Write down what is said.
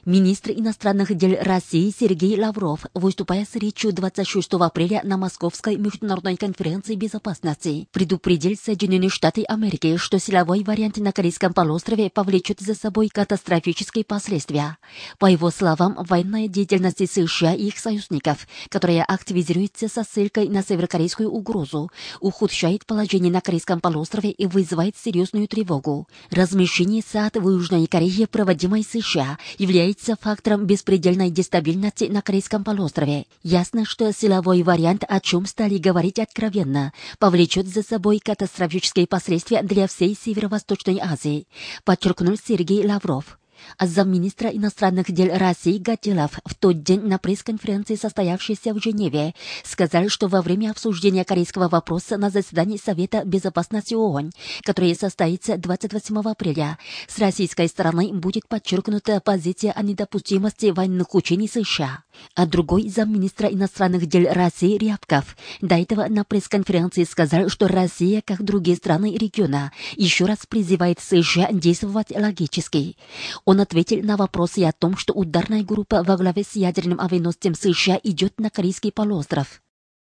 Министр иностранных дел России Сергей Лавров, выступая с речью 26 апреля на Московской международной конференции безопасности, предупредил Соединенные Штаты Америки, что силовой вариант на Корейском полуострове повлечет за собой катастрофические последствия. По его словам, военная деятельность США и их союзников, которая активизируется со ссылкой на северокорейскую угрозу, ухудшает положение на Корейском полуострове и вызывает серьезную тревогу. Размещение САД в Южной Корее, проводимой США, является фактором беспредельной дестабильности на Корейском полуострове. Ясно, что силовой вариант, о чем стали говорить откровенно, повлечет за собой катастрофические последствия для всей Северо-Восточной Азии, подчеркнул Сергей Лавров. А замминистра иностранных дел России Гатилов в тот день на пресс-конференции, состоявшейся в Женеве, сказал, что во время обсуждения корейского вопроса на заседании Совета Безопасности ООН, которое состоится 28 апреля, с российской стороны будет подчеркнута позиция о недопустимости военных учений США. А другой замминистра иностранных дел России Рябков до этого на пресс-конференции сказал, что Россия, как другие страны региона, еще раз призывает США действовать логически. Он ответил на вопросы о том, что ударная группа во главе с ядерным авианосцем США идет на Корейский полуостров.